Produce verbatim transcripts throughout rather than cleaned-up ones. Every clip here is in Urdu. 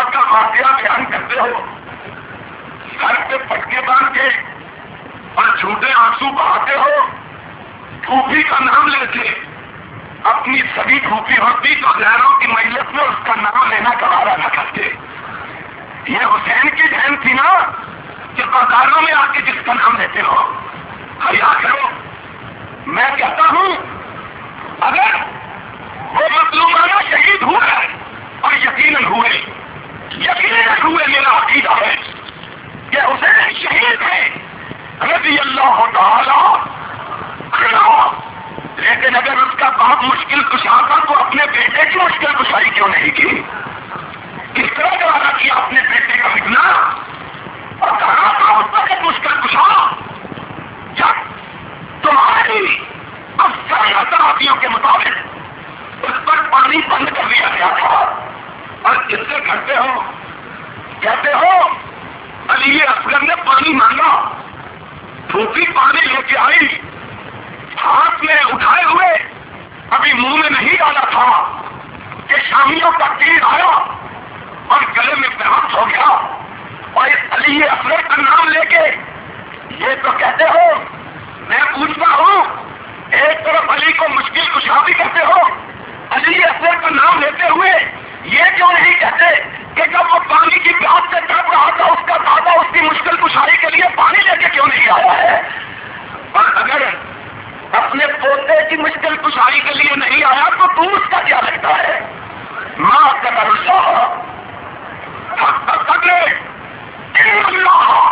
کا واقعہ بیان کرتے ہو، سر پہ پٹکے باندھ کے اور جھوٹے آنسو بہاتے ہو، پھوپھی کا نام لیتے، اپنی سبھی پھوپھی ہوتی تو غیروں کی مجلس میں اس کا نام لینا گوارا نہ کرتے۔ یہ حسین کی بہن تھی نا کہ بازاروں میں آ کے جس کا نام لیتے ہو، حیا کرو۔ میں کہتا ہوں اگر وہ مظلومانہ شہید ہوئے اور یقیناً ہوئے یقیناً ہوئے میرا عقیدہ ہے کہ حسین شہید ہے رضی اللہ تعالی عنہ، لیکن اگر اس کا بہت مشکل کشا تھا تو اپنے بیٹے کی مشکل کشائی کیوں نہیں کی؟ کس طرح گوارا کیا اپنے بیٹے کا مٹنا؟ اور کہاں تھا اس وقت مشکل کشا جب تمہاری افسانہ صحافیوں کے مطابق اس پر پانی بند کر دیا گیا تھا، اور اس سے کرتے ہو کہتے ہو علی اصغر نے پانی مانگا، پھوپھی پانی لے کے آئی، ہاتھ میں اٹھائے ہوئے ابھی منہ میں نہیں ڈالا تھا کہ شامیوں کا تیر آیا اور گلے میں بےہوش ہو گیا، اور اس علی اصغر کا نام لے کے یہ تو کہتے ہو۔ میں پوچھتا ہوں ایک طرف علی کو مشکل کشا بھی کہتے ہو، علی اصغر کا نام لیتے ہوئے یہ کیوں نہیں کہتے کہ جب وہ پانی کی پیاس سے تڑپ رہا تھا اس کا دادا اس کی مشکل کشائی کے لیے پانی لے کے کیوں نہیں آیا ہے؟ اور اگر اپنے پوتے کی مشکل کشائی کے لیے نہیں آیا تو تو اس کا کیا لگتا ہے؟ ماں قدر اللہ حق قدرے ان اللہ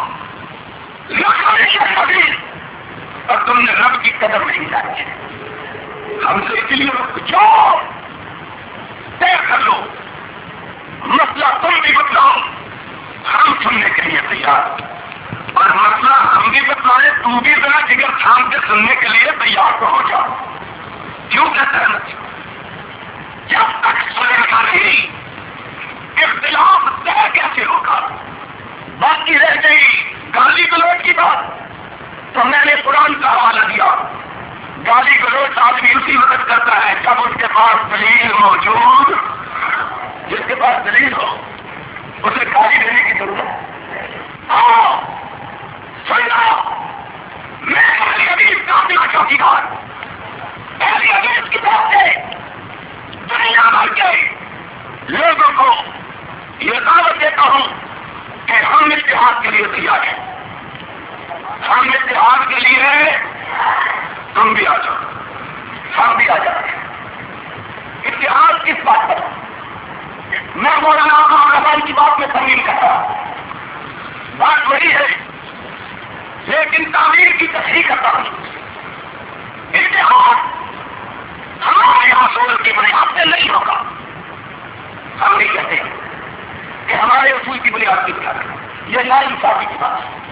لقوی عزیز، اور تم نے رب کی قدر نہیں جانی ہے۔ ہم سے اس لیے جو طے کر لو، مسئلہ تم بھی بتلاؤ، ہم سننے کے لیے تیار، اور مسئلہ ہم بھی بتلائے تو بھی ذرا جگر تھام کے سننے کے لیے تیار تو ہو جاؤ۔ کیوں کہتے ہیں جب تک سنے گا نہیں اختلاف طے کیسے ہوگا؟ باقی رہ گئی گالی گلوچ کی بات، تو میں نے قرآن کا حوالہ دیا۔ گالی گلوچ آدمی اسی وقت کرتا ہے جب اس کے پاس دلیل موجود، جس کے پاس دلیل ہو اسے گالی دینے کی ضرورت۔ آؤ سننا، میں اہل حدیث کا اپنا چوکیدار، اہل حدیث کی طرف سے دنیا بھر کے لوگوں کو یہ دعوت دیتا ہوں کہ ہم اتحاد کے لیے تیار ہیں، ہم اتحاد کے لیے، تم بھی آ جاؤ، ہم بھی آ جاتے ہیں۔ اتحاد کس بات پر؟ میں مولانا رحمان کی بات میں تمیم کرتا ہوں، بات وہی ہے لیکن تعمیر کی تصحیح کرتا ہوں۔ اتحاد ہمارے اصول کی بنیاد پہ نہیں ہوگا، ہم نہیں کہتے کہ ہمارے اصول کی بنیاد کی بنیاد ہے، یہ نا انصافی کی بات ہے۔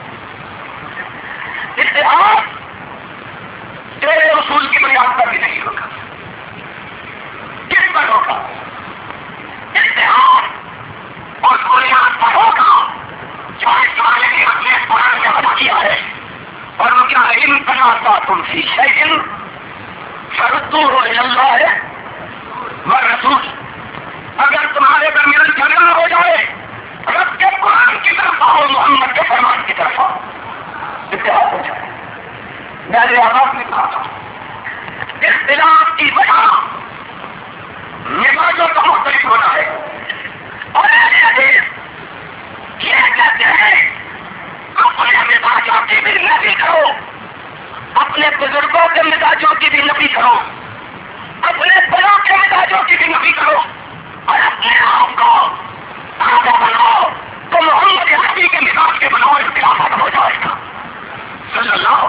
اتحاد تیرے اصول کی بنیاد پر بھی نہیں ہوگا، کس پر ہوگا؟ اتحاد اور بنیاد پر ہوگا جو اس والے نے اپنے قرآن میں بنا کیا ہے، اور وہ کیا ہے؟ ان تنازع تم فی شیء فردوہ الی اللہ والرسول، اگر تمہارے درمیان جھگڑا ہو جائے رب کے قرآن کی طرف آؤ، محمد کے فرمان کی طرف آؤ، اتحاد ہو جائے۔ میں نے آواز میں کہا تھا اختلاف کی وجہ مزاجوں کا مختلف ہونا ہے، اور اہل حدیث یہ کہتے ہیں اپنے مزاجوں کی بھی نفی کرو، اپنے بزرگوں کے مزاجوں کی بھی نفی کرو، اپنے بڑوں کے مزاجوں کی بھی نفی کرو، اور اپنے آپ کو تازہ بناؤ تو محمد نبی کے مزاج کے بناؤ، اختلاف ختم ہو جائے گا۔ صلی اللہ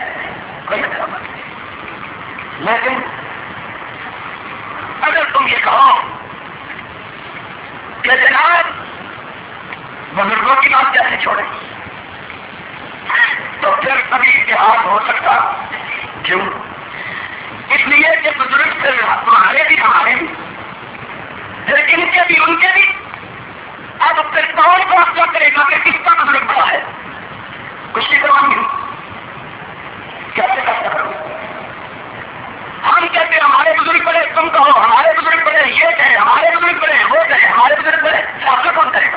لیکن اگر تم یہ کہو کہ جناب بزرگوں کی بات کیسے چھوڑیں، تو پھر کبھی اتحاد ہو سکتا کیوں؟ اس لیے کہ بزرگ سے تمہارے بھی ہمارے بھی، لیکن ان کے بھی ان کے بھی، اب پھر کون فیصلہ کرے گا کہ کس کا بزرگ بڑا ہے؟ کچھ بھی کروا نہیں، کیسے فیصلہ کرو؟ ہم کہتے ہیں ہمارے بزرگ بڑے، تم کہو ہمارے بزرگ بڑے، یہ کہے ہمارے بزرگ بڑے، وہ کہے ہمارے بزرگ بڑے، فیصلہ کون کرے گا؟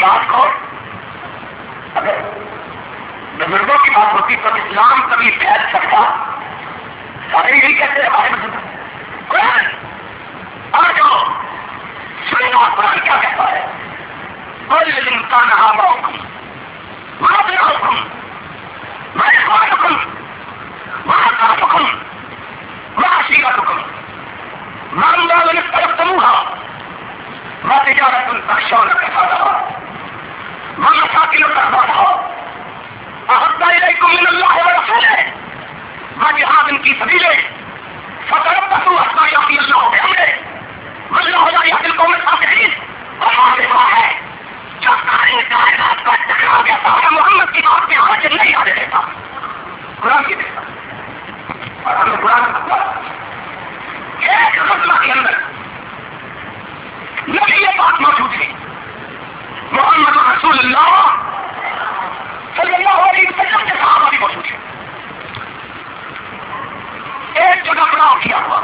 بات کو اگر بزرگوں کی بات ہوتی تو اسلام کبھی پھیل سکتا؟ سارے یہی کہتے ہیں ہمارے بزرگ قرآن آ جاؤ سنو قرآن کیا کہتا ہے؟ قل للانسان آباؤکم وابناؤکم واخوانکم واخواتکم وعشیرتکم واموال اقترفتموها وتجارة تخشون كسادها ومساكن ترضونها أحب إليكم من الله ورسوله وجهاد في سبيله فتربصوا حتى يأتي الله بأمره والله لا يهدي القوم الفاسقين. اور دعا ہے جو ساری کائنات کا ٹکرا دیتا ہے محمد کی بات میں حاضر نہیں آنے دیتا قرآن کی دیتا اور ہمیں قرآن کا ایک غزلہ کے اندر نبی یہ بات موجود ہے محمد رسول اللہ صلی اللہ علیہ وسلم کے صحابہ بھی موجود ہے. ایک جگہ پڑاؤ کیا ہوا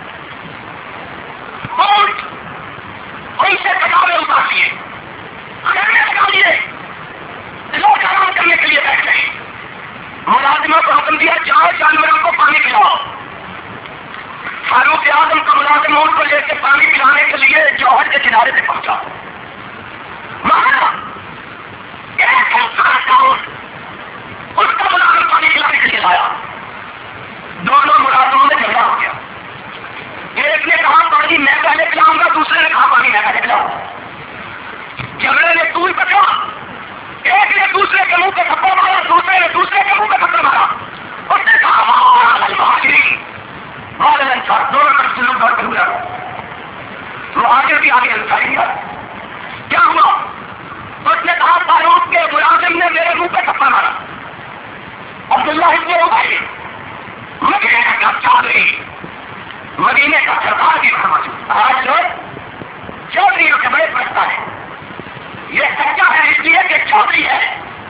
اونٹ ان سے کٹاوے اتار لیے کھانے لگا لیے لوگ آرام کرنے کے لیے بیٹھ گئے. ملازموں کو حکم دیا جاؤ جانوروں کو پانی پلاؤ. فاروق اعظم کا ملازم اونٹ کو لے کے پانی پلانے کے لیے جوہر کے کنارے سے پہنچا. وہاں ایک انسان کا اونٹ اس کا ملازم پانی پلانے کے لیے لایا. دونوں ملازموں میں جھگڑا ہو گیا. ایک نے کہا پانی میں پہلے پلاؤں گا, دوسرے نے کہا پانی میں پہلے پلاؤں. جھگڑے نے طول پکڑا. ایک نے دوسرے کے منہ پہ تھپڑ مارا, دوسرے نے دوسرے کے منہ پہ تھپڑ مارا. اس نے کہا المہاجرین والے انصار دونوں طرف سے لوگ بڑھتے ہوئے تو آگے بھی آگے انصاری ہے. کیا ہوا؟ اس نے کہا فاروق کے ملازم نے میرے منہ پہ تھپڑ مارا. عبداللہ ابن ابی مدینے کا چودھری, مدینے کا سردار بھی موجود. آج لوگ چودھریوں کے بڑے پرستہ ہے. یہ سچا ہے اس لیے کہ چودھری ہے.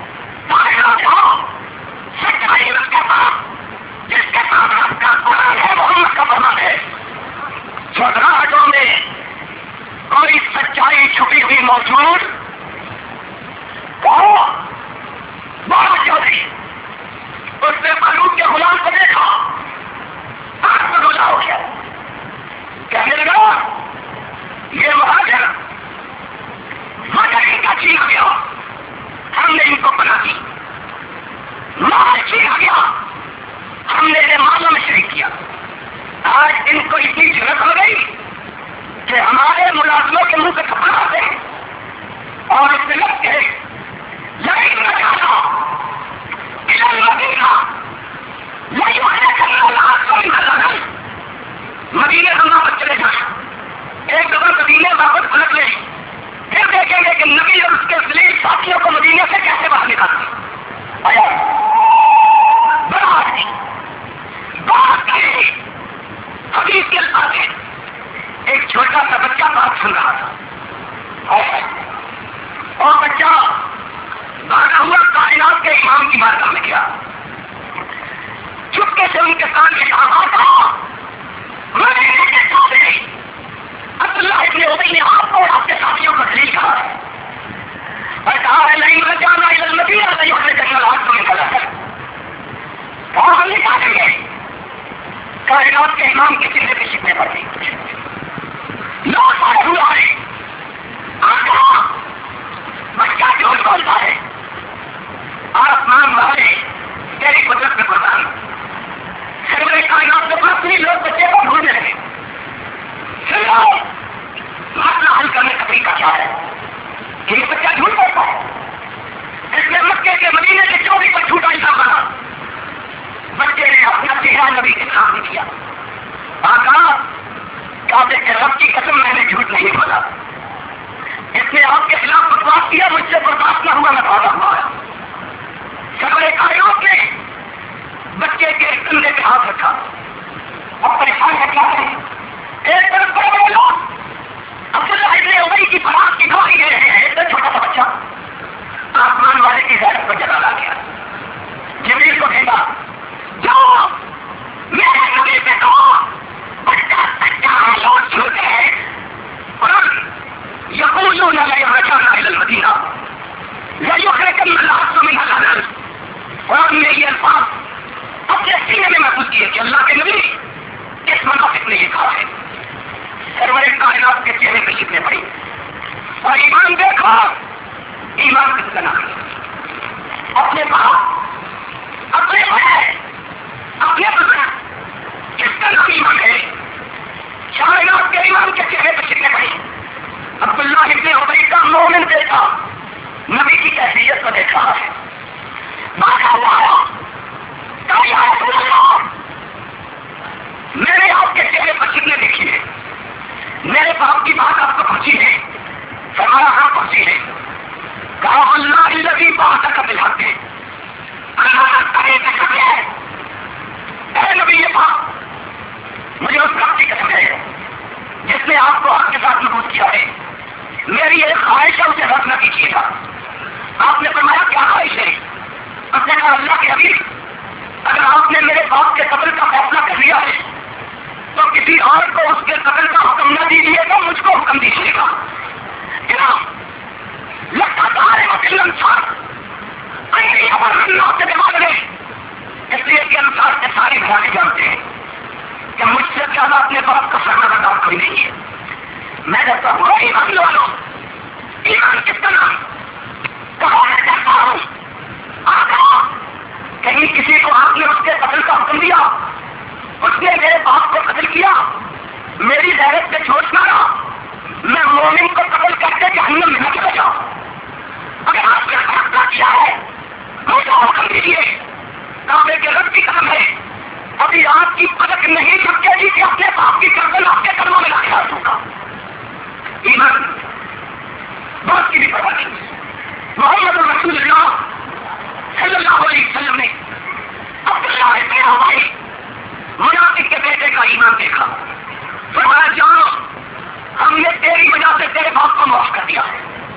سچائی اس کے پاس جس کے ساتھ آپ کا قرآن ہے محمد کا فرمان ہے. چودراہٹوں میں کوئی سچائی چھپی ہوئی موجود کہو بہت چودھری. اس نے فاروق کے غلام کو دیکھا, آنکھ میں گولا ہو گیا. کہنے لگا یہ مہاجر مگر ان کا چھین گیا, ہم نے ان کو بنا دی. مال چھین گیا, ہم نے انہیں مالوں میں شریک کیا. آج ان کو اتنی ضرورت ہو گئی کہ ہمارے ملازموں کے منہ سے کپڑا آتے ہیں اور اس میں لگتے ہیں لڑائی نہ جانا مدینہ مدینے ہم واپس چلے جائیں. ایک دفعہ مدینے واپس پلٹ لیں, پھر دیکھیں گے کہ نبی اور اس کے ذلیل ساتھیوں کو مدینے سے کیسے باہر نکالتے. آیا بڑا آدمی بات کرے حدیث کے الفاظ ہے. ایک چھوٹا سا بچہ بات سن رہا تھا اور بچہ بھاگا ہوا کائنات کے امام کی بارگاہ میں گیا. چپکے سے ان کے کان میں کہا تھا عبداللہ ابن ابی نے آپ کو اور آپ کے ساتھیوں کو دلیل کہا ہے اور کہا ہے نہیں میں جانا المدینہ نہیں ہونے جنگل آج تمہیں کھڑا ہے. کہا ہم نکالیں گے. کائنات کے امام کے چہرے پہ شکنے پڑ گئی. لا سارے آئے آ بچہ جھوٹ بولتا ہے. آسمان والے تیری قدرت میں قربان. سرورے کائنات میں اپنی لوگ بچے کو ڈھونڈنے لگے. مسئلہ حل کرنے کا طریقہ کیا ہے کہ یہ بچہ جھوٹ بولتا ہے. اس نے مکے کے مدینے کے چوبیس پر جھوٹا حساب بنا. بچے نے اپنا چہرہ نبی کے سامنے کیا. آقا کعبے کے رب کی قسم میں نے جھوٹ نہیں بولا. اس نے آپ کے خلاف بکواس کیا, مجھ سے برداشت نہ ہوا, میں بھاگا ہوا آیا. سبرے کائنات نے بچے کے کندھے پہ ہاتھ رکھا. اب پریشان ہے کیا کریں. ایک طرف بڑے بڑے لوگ عبداللہ ابن ابی کی بات کی گواہی دے رہے ہیں. ایک چھوٹا سا بچہ آسمان والے کی غیرت پر جلا لا گیا. جبریل کو بھیجا, جاؤ میرے نبی پہ کہو بچہ سچا ہے, لوگ جھوٹے ہیں. اور یقول اننا لرجعنا الى المدینہ لیخرجن الاعز منها الاذل. اور ہم نے یہ الفاظ اپنے سینے میں محفوظ کیے کہ اللہ کے نبی اس منافق نے یہ کہا ہے. سرور کائنات کے چہرے پہ شکلیں پڑی اور ایمان دیکھا. ایمان کس کا نام ہے؟ اپنے باپ، اپنے بھائی، اپنے بزرگ، کس کا نام ایمان ہے؟ کائنات کے ایمان کے چہرے پہ شکلیں پڑی. عبداللہ ابن ابی کا مومن دیکھا، نبی کی کیفیت کو دیکھ رہا ہے. بادشاہ اللہ کہا یا رسول اللہ، میں نے آپ کے چہرے پر شکلیں دیکھی ہے، میرے باپ کی بات آپ کو پہنچی ہے؟ فرمایا ہاں پہنچی ہے. کہا اللہ الذی بعثک بالحق، اللہ کرے قسم ہے اے نبی پاک، مجھے اس رب کی قسم ہے جس نے آپ کو حق کے ساتھ مضبوط کیا ہے. میری ایک خواہش ہے، اسے رد نہ کیجیے گا. آپ نے فرمایا کیا خواہش ہے؟ آپ نے کہا اللہ کے حبیب، اگر آپ نے میرے باپ کے قتل کا فیصلہ کر لیا ہے تو کسی اور کو اس کے قتل کا حکم نہ دیجیے گا، مجھ کو حکم دیجیے گا. لگتا سارے وکیل انسار سے دماغ لے، اس لیے کہ انسار کے سارے گھرانے جانتے ہیں کہ مجھ سے زیادہ اپنے باپ کا سرمایہ دار کوئی نہیں ہے. میں کہتا ہوں ایمان والوں، ایمان کس کا نام؟ کہا میں کہتا ہوں آقا، کہیں کسی کو آپ نے اس کے قتل کا حکم دیا، اس نے میرے باپ کو قتل کیا، میری غیرت پہ چھوٹ نہ رہا، میں مومن کو قتل کر کے جہنم میں نہ چلا جاؤں. اگر آپ نے فیصلہ کیا ہے مجھے حکم دیجیے. کعبے کے رب کی قسم ہے ابھی آپ کی پلک نہیں جھپکے گی کہ اپنے باپ کی گردن آپ کے قدموں میں لا کے دوں گا. ایمان بات کی بھی پرواہ نہیں. محمد رسول اللہ صلی اللہ علیہ وسلم نے عبداللہ ابن ابی منافق کے بیٹے کا ایمان دیکھا. فرمایا جاؤ، ہم نے تیری وجہ سے تیرے باپ کو معاف کر دیا.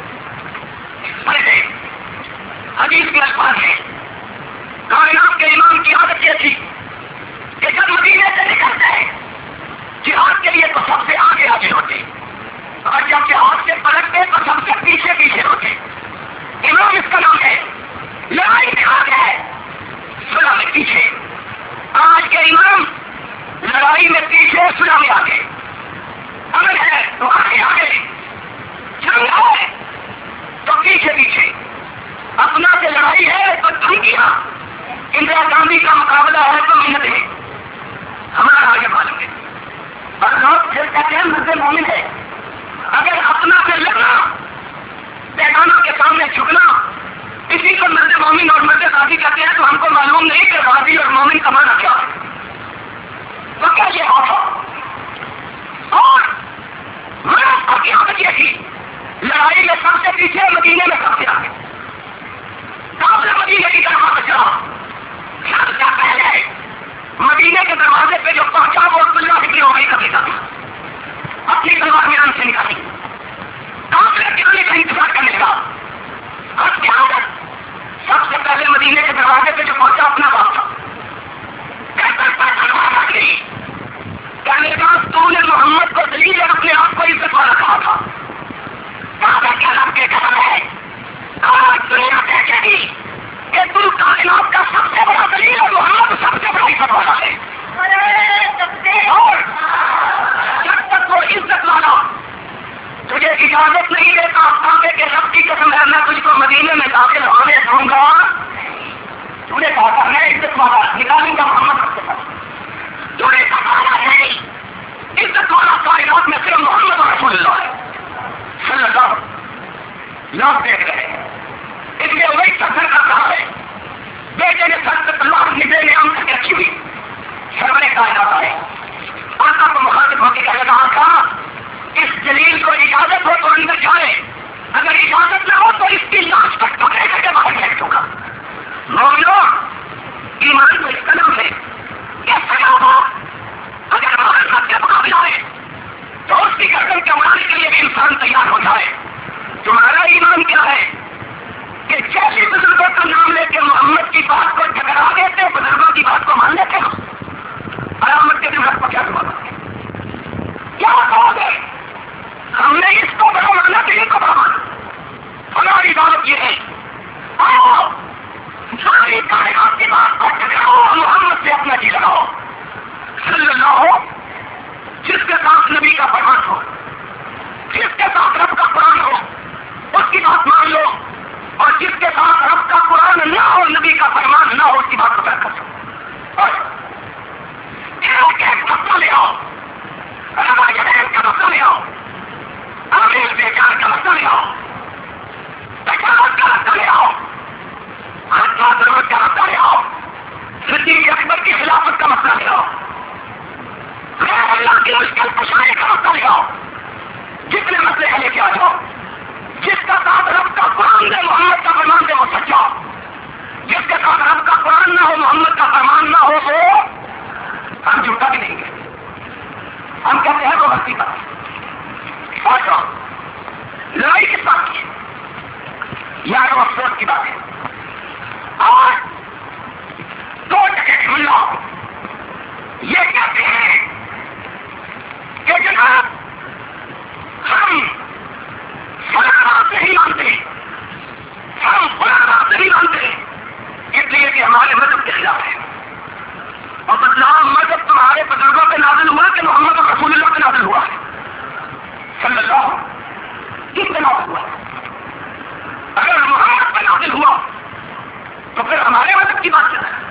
حدیث کے الفاظ ہیں کائنات کے امام کی عادت یہ تھی کہ جب مدینے سے نکلتے ہیں جہاد کے لیے تو سب سے آگے آگے ہوتے، اور جب جہاد سے پلٹتے تو سب سے پیچھے پیچھے ہوتے. امام اس کا نام ہے. لڑائی میں آگے ہے، صلح میں پیچھے. آج کے امام لڑائی میں پیچھے، صلح میں آگے. امن ہے تو آگے آگے، جنگ ہے تو پیچھے پیچھے. اپنا سے لڑائی ہے تو دھمکیاں. اندرا گاندھی کا مقابلہ ہے تو محنت ہے. ہمارا آگے معلوم ہے. اور لوگ پھر کہتے ہیں مرد مومن ہے. اگر اپنا سے لڑنا، بیگانوں کے سامنے جھکنا، اسی کو مرد مومن اور مرد غازی کہتے ہیں، تو ہم کو معلوم نہیں کہ غازی اور مومن کا معنی کیا ہے. تو کیا یہ بات ہو؟ اور منافق کی عادت یہ تھی لڑائی میں سب سے پیچھے، مدینے میں سب سے آگے. کافر مدینے کی طرف بچا، سب سے پہلے مدینے کے دروازے پہ جو پہنچا وہ عبداللہ ابن ابی کا بیٹا تھا. اپنی تلوار میدان سے نکالی، کافر کے آنے کا انتظار کرنے لگا. اب کیا سب سے پہلے مدینے کے دروازے پہ جو پہنچا اپنا باپ تھا. تلوار رکھ لی، کہنے لگا تو نے محمد کو دلیل اور اپنے آپ کو عزت والا کہا تھا. کہا کیا رب کے قدم ہے، آج دنیا کہہ گی کہ تم کائنات کا سب سے بڑا دلیل اور محمد سب سے بڑا عزت والا ہے. اور جب تک وہ عزت والا تجھے اجازت نہیں دیتا، کعبے کے رب کی قسم ہے میں تجھ کو مدینے میں داخل ہونے دوں گا. تو نے کہا تھا میں عزت والا نکالوں گا محمد سب سے بڑا. تو نے کہا نہیں، عزت والا کائنات میں صرف محمد رسول اللہ ہے صلی اللہ. لوگ دیکھ رہے ہیں، اس لیے وہی سفر کا کہا ہے. بیٹے نے سر سے تلوار نکلے نے ہم تک رکھی ہوئی. سرورے کائنات آئے، آقا کو مخاطب ہو کے کہنے لگا آقا اس دلیل کو اجازت ہو تو اندر جائے، اگر اجازت نہ ہو تو اس کی لاش تک پکڑے کر کے باہر پھینک دوں گا. مومنو، ایمان تو اس کا نام ہے. کیسا ہو اگر ہمارے ساتھ کا مقابلہ ہے تو اس کی گردن کے اڑانے کے لیے بھی انسان تیار ہو جائے. تمہارا ایمان کیا ہے کہ جیسے بزرگوں کا نام لے کے محمد کی بات کو ٹکرا دیتے، بزرگوں کی بات کو مان لیتے ہو. علامت کے دن کو کیا جواب کیا کہا گئے؟ ہم نے اس کو بڑا مانا کہ ان کو بڑا مانا. یارو افسوس کی بات ہے آج دو جگہ ملا یہ کہتے ہیں کہ جناب ہم فلاں بات نہیں مانتے، ہم فلاں بات نہیں مانتے اس لیے کہ ہمارے مذہب کے خلاف ہے، اور بدنام مذہب تمہارے بزرگوں پہ نازل ہوا کہ محمد رسول اللہ پہ نازل ہوا ہے صلی اللہ کس پہ نازل ہوا؟ اگر محمد پہ نازل ہوا تو پھر ہمارے مذہب کی بات کیا ہے؟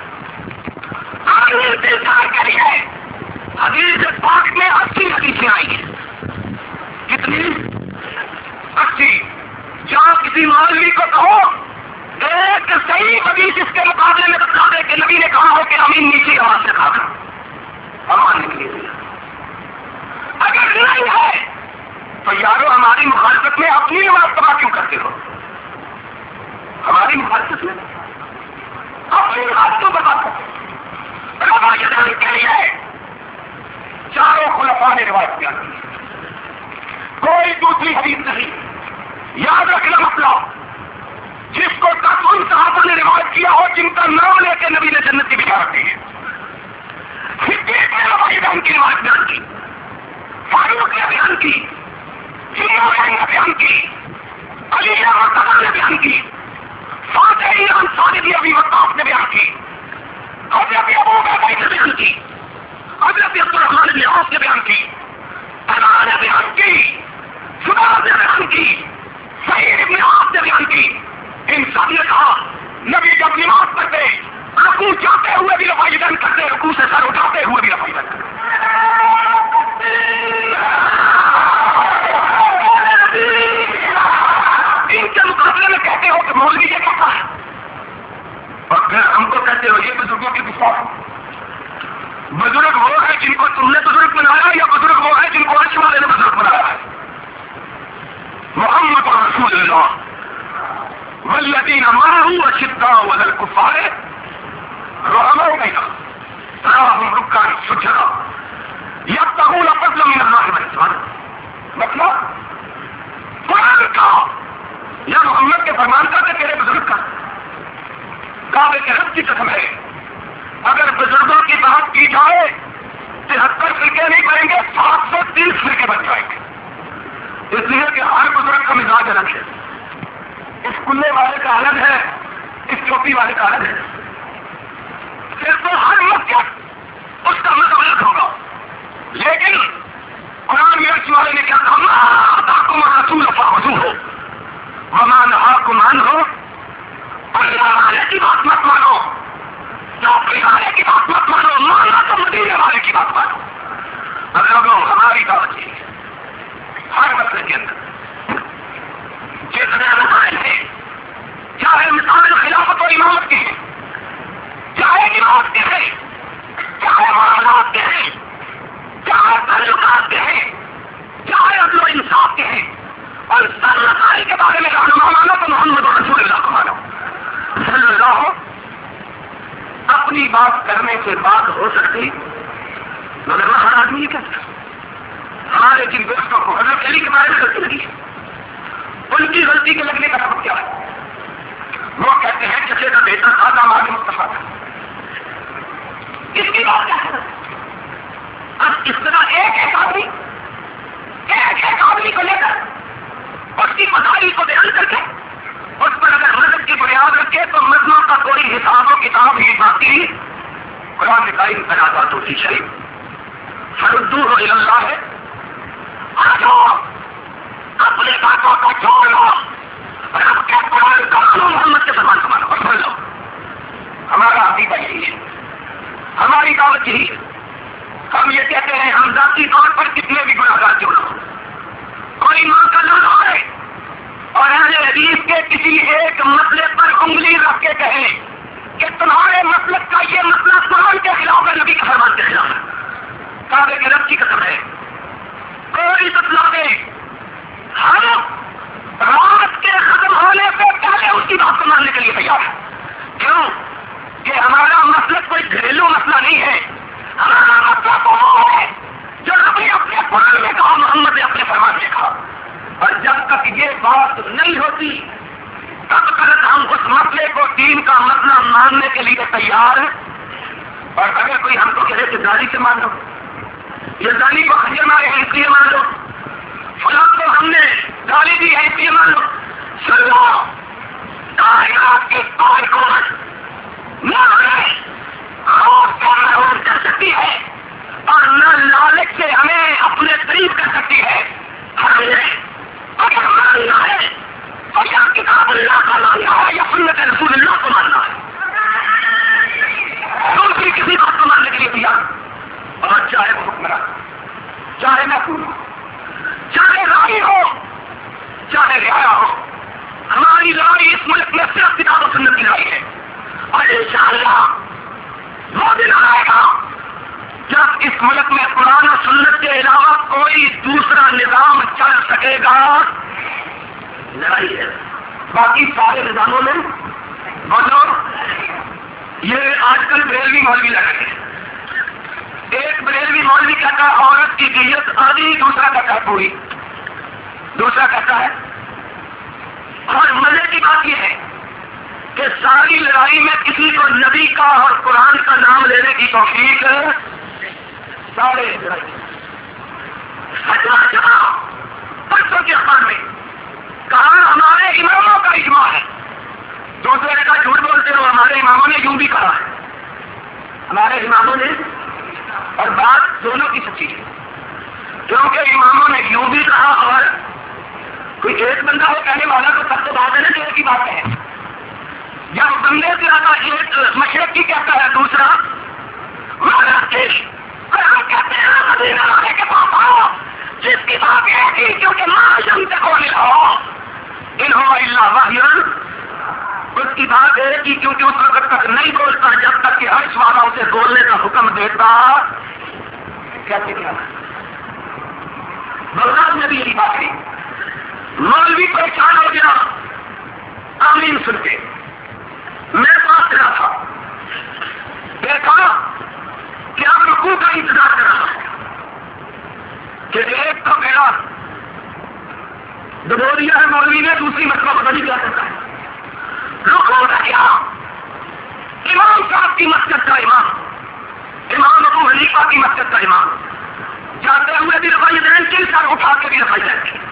کری ہے حدیث پاک میں اسی حدیثیں آئی ہیں، کتنی؟ اسی۔ جہاں کسی مولوی کو کہو ایک صحیح حدیث اس کے مقابلے میں بتا دے کہ نبی نے کہا ہو کہ امین نیچے آواز سے کھا کر ہم ماننے کے لیے، اگر نہیں ہے تو یارو ہماری مخالفت میں اپنی نماز تباہ کیوں کرتے ہو؟ ہماری مخالفت میں اپنی نماز کیوں برباد کرتے ہو؟ روایت کہی ہے چاروں خلفاء نے روایت بیان کی، کوئی دوسری حدیث نہیں۔ یاد رکھنا مسئلہ، جس کو تک ان صحابہ نے روایت کیا ہو جن کا نام لے کے نبی نے جنت کی بشارت دی ہے، صدیق نے روایت کی روایت بیان کی، فاروق نے بیان کی، عمر نے بیان کی، علی مرتضیٰ نے بیان کی، فاتح ایران سعد ابی وقاص نے بیان کی، حضرت ابو بکر نے بیان کی، حضرت عبد الرحمن بن عوف نے بیان کی، طلحہ نے بیان کی، زبیر نے بیان کی، سعید بن عاص نے بیان کی۔ ان سب نے کہا نبی جب نماز پڑھتے رکوع جاتے ہوئے بھی رفع یدین کرتے، رکوع سے سر اٹھاتے ہوئے بھی رفع یدین کرتے۔ ان کے مقابلے میں کہتے ہو کہ مولوی یہ کہتا ہے، اور پھر ہم کو کہتے ہو یہ بزرگوں کی گستاخی۔ بزرگ وہ ہے جن کو تم نے بزرگ بنایا یا بزرگ وہ ہے جن کو عرش والے نے بزرگ بنایا ہے؟ محمد رسول اللہ والذین معه اشداء علی الکفار رحماء بینہم تراہم رکعا سجدا یبتغون فضلا من اللہ ورضوانہ۔ مطلب قرآن کا یا محمد کے فرمان کا کہ تیرے بزرگ کا، کعبے کے رب کی قسم ہے اگر بزرگوں کی بات کی جائے تہتر فرقے نہیں بنیں گے، سات سو تیس فرقے بن جائیں گے، اس لیے کہ ہر بزرگ کا مزاج الگ ہے، اس کلے والے کا الگ ہے، اس چوپی والے کا الگ ہے، پھر تو ہر مسجد اس کا مذہب الگ ہوگا۔ لیکن قرآن میں عرش والے نے کیا کہا؟ ما آتاکم الرسول فخذوہ وما نہاکم عنہ، اللہ والے کی بات مت مانو، چوپی والے کی بات مت مانو، ماننا تو مدینے والے کی بات مانو۔ اگر لوگ ہماری دعوت ہے ہر مسئلے کے اندر جتنے مسائل ہیں، چاہے مثال خلافت و امامت کے ہیں، چاہے نماز کے ہیں، چاہے معاملات کے ہیں، چاہے تعلقات کے ہیں، چاہے عدل و انصاف کے ہیں، اور سر مسائل کے بارے میں رہنما مانو تو محمد رسول اللہ کو مانو صلی اللہ۔ اپنی بات کرنے سے بات ہو سکتی مگر وہ ہر آدمی یہ کہتا ہے۔ ہمارے جن دوستوں کو حضرت علی کے بارے میں غلطی لگی ہے، ان کی غلطی کے لگنے کا سبب کیا ہے؟ وہ کہتے ہیں چچے کا بیٹا تھا، داماد مصطفیٰ تھا، اس کی بات کیا ہے؟ اب اس طرح ایک ایک آدمی ایک ایک آدمی کو لے کر اس کی مسائل کو بیان کر کے اس پر اگر مذہب کی بنیاد رکھے تو مذہب کا کوئی حساب و کتاب ہی باقی قرآن میں قائم تنازعات ہوتی چاہیے۔ فردوہ الی اللہ ہے، آ جاؤ اپنے باتوں کو چھوڑ لو اور اب کیا قرآن کا محمد کے فرمان کو مانو اور سن لو۔ ہمارا عقیدہ یہی ہے، ہماری دعوت یہی ہے۔ ہم یہ کہتے ہیں ہم ذاتی طور پر کتنے بھی گناہگار کیوں نہ ہو، کوئی ماں کا نام آئے اور اہل حدیث کے کسی ایک مسئلے پر انگلی رکھ کے کہیں کہ تمہارے مسلک کا یہ مسئلہ قرآن کے خلاف ہے، نبی کے فرمان کے خلاف ہے، کعبے کے رب کی قسم ہے، کوئی بتلا دے، ہم رات کے ختم ہونے سے پہلے اس کی بات کو ماننے کے لیے تیار ہے۔ کیوں کہ ہمارا مسلک کوئی گھریلو مسئلہ نہیں ہے، ہمارا مسئلہ تو وہ ہے جو نبی اپنے قرآن میں کہا، محمد نے اپنے فرمان میں کہا، اور جب تک یہ بات نہیں ہوتی تب تک ہم اس مسئلے کو دین کا مسئلہ ماننے کے لیے تیار ہیں. اور اگر کوئی ہم کو کہے کہ داڑھی سے مان لو، یہ داڑھی کو خنجر مارے ہیں اس لیے مان لو، فلاں کو ہم نے گالی دی ہے اس لیے مان لو، سلو کائنات کے پار کو نہ خوف کا محروم کر سکتی ہے اور نہ لالچ سے ہمیں اپنے قریب کر سکتی ہے. ہمیں اگر ماننا ہے اور یا کتاب اللہ کا ماننا ہے یا سنت رسول اللہ کو ماننا ہے، دوسری کسی بات کو ماننے کے لیے تیار. اور چاہے وہ حکمران، چاہے محکوم، چاہے رائی ہو، چاہے رعایا ہو، ہماری لڑائی اس ملک میں صرف کتاب و سنت کی لڑائی ہے. اور انشاءاللہ وہ دن آئے گا جب اس ملک میں قرآن و سنت کے علاوہ کوئی دوسرا نظام چل سکے گا. لڑائی ہے باقی سارے نظاموں میں. بولو یہ آج کل بریلوی مولوی لگے ہیں. ایک بریلوی مولوی کہتا ہے عورت کی دیت آدھی، دوسرا کہتا ہے پوری، دوسرا کہتا ہے. اور مزے کی بات یہ ہے کہ ساری لڑائی میں کسی کو نبی کا اور قرآن کا نام لینے کی توفیق سارے لڑائی پرسوں کے اخبار میں کہا ہمارے اماموں کا اجماع ہے. دوسرے نے کہا جھوٹ بولتے ہو، ہمارے اماموں نے یوں بھی کہا ہے. ہمارے اماموں نے، اور بات دونوں کی سچی ہے کیونکہ اماموں نے یوں بھی کہا اور کوئی ایک بندہ ہو کہنے والا تو سب تو بات ہے نا کہ ایک ہی بات ہے. جب بندے سے آتا ایک مشرق کی کہتا ہے، دوسرا کہتے ہیں کے پاس آؤ جس کی بات ہے کہ کیونکہ معاشم سے کھولے ہو انہوں اللہ واحد، اس کی بات ہے کہ کیونکہ اس وقت تک نہیں بولتا جب تک کہ ہر سوالوں سے بولنے کا حکم دیتا. کہتے کیا بغداد میں بھی یہی بات ہے. مولوی پریشان ہو گیا آمین سن کے. میں بات کرا تھا، دیکھا کہ آپ رکوع کا انتظار کر رہا ہے کہ ایک تو میرا دبو دیا ہے مولوی نے، دوسری مسئلہ پتہ نہیں کیا کرتا ہے. رکوع کا کیا امام صاحب کی مسجد کا امام، امام ابو حنیفہ کی مسجد کا امام جاتے ہوئے بھی رفائی دین کی سر اٹھا کے بھی رفائی دین کی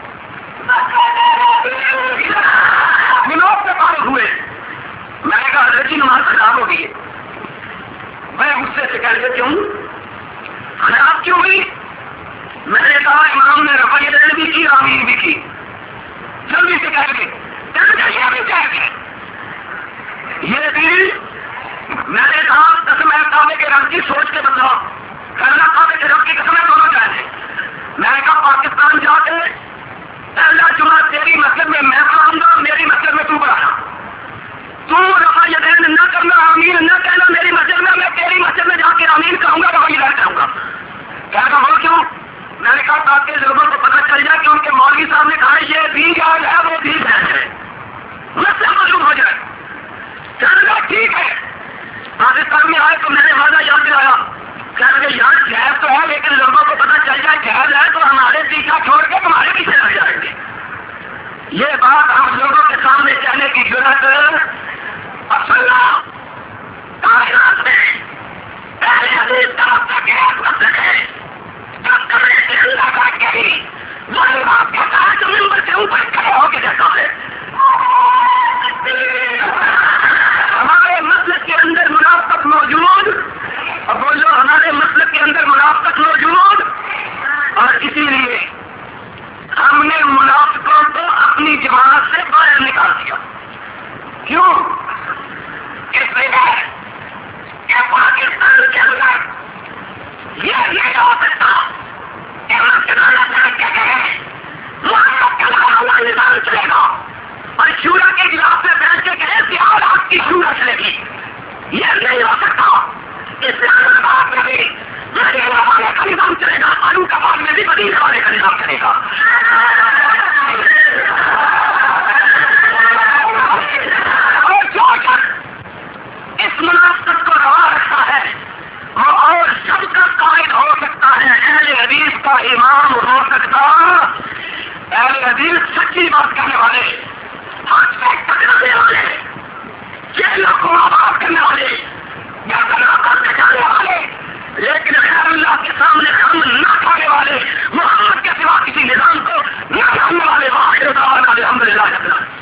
منوب سے پار ہوئے. میں نے کہا حضرت جی نماز خراب ہو گئی ہے. میں غصے سے کہہ رہے کیوں خراب کیوں ہوئی؟ میں نے کہا امام نے رفائی دین بھی کی، آمین بھی کی. جلدی سے کہہ رہے یہ بھی جائز ہے، یہ بھی. میں نے کہا قسم ہے کعبے کے رب کی سوچ کے بتاؤ، کرنا کعبے کے رب کی قسم ہے دونوں جائز ہے. میں نے کہا پاکستان جا کے پہلا جمعہ تیری مسجد میں میں پڑھاؤں گا، میری مسجد میں تو پڑھانا. تو رفع یدین نہ کرنا، آمین نہ کہنا میری مسجد میں، میں تیری مسجد میں جا کے آمین کہوں گا، رفع یدین کروں گا. کہہ رہا وہ کیوں؟ میں نے کہا تاکہ لوگوں کو پتہ چل جائے کہ ان کے مولوی صاحب نے کہا یہ بھی جائز ہے وہ بھی جائز ہے، مسئلہ معلوم ہو جائے. کہنا ٹھیک ہے. پاکستان میں آئے تو میں نے وعدہ یاد دلایا، کہہ رہے یار جائز تو ہے لیکن لوگوں کو پتہ چل جائے جائز ہے تو ہمارے پیچھا چھوڑ کے تمہارے پیچھے لگ جائیں گے. یہ بات ہم لوگوں کے سامنے کہنے کی ضرورت اصل کائنات میں پہلے حدیث طرف تک مطلب ہے جب کرنے کے اللہ کا کہی وہ بات کہتا ہے جو ممبر سے اوپر کھڑے ہو کے دیکھا ہے. ہمارے مسلک کے اندر منافقت موجود، اور بولو ہمارے مسلک کے اندر منافقت موجود، اور اسی لیے ہم نے منافقوں کو اپنی جماعت سے باہر نکال دیا. کیوں؟ اس لیے کہ پاکستان کے اندر یہ نہیں ہو سکتا کہ مسجد کیا کہے وہاں نظام چلے گا اور شورا کے اجلاس میں بیٹھ کے کہے سیاح آپ کی شورا چلے گی. یہ نہیں ہو سکتا. اسلام آباد میں بھی مدینہ والے کا نظام چلے گا، فاروق آباد میں بھی مدینہ والے کا نظام چلے گا. اور جو شخص اس منافقت کو روا رکھتا ہے وہ اور سب کا قائد ہو سکتا ہے، اہل حدیث کا امام ہو سکتا. اہل حدیث سچی بات کرنے والے پانچ سے ٹکرانے والے، جیلوں کو آباد کرنے والے، گردنوں کو بچانے والے، لیکن خیر اللہ کے سامنے ہم نہ کھانے والے، محمد کے سوا کسی نظام کو نہ جاننے والے، واخر دعوانا الحمدللہ رب العالمین۔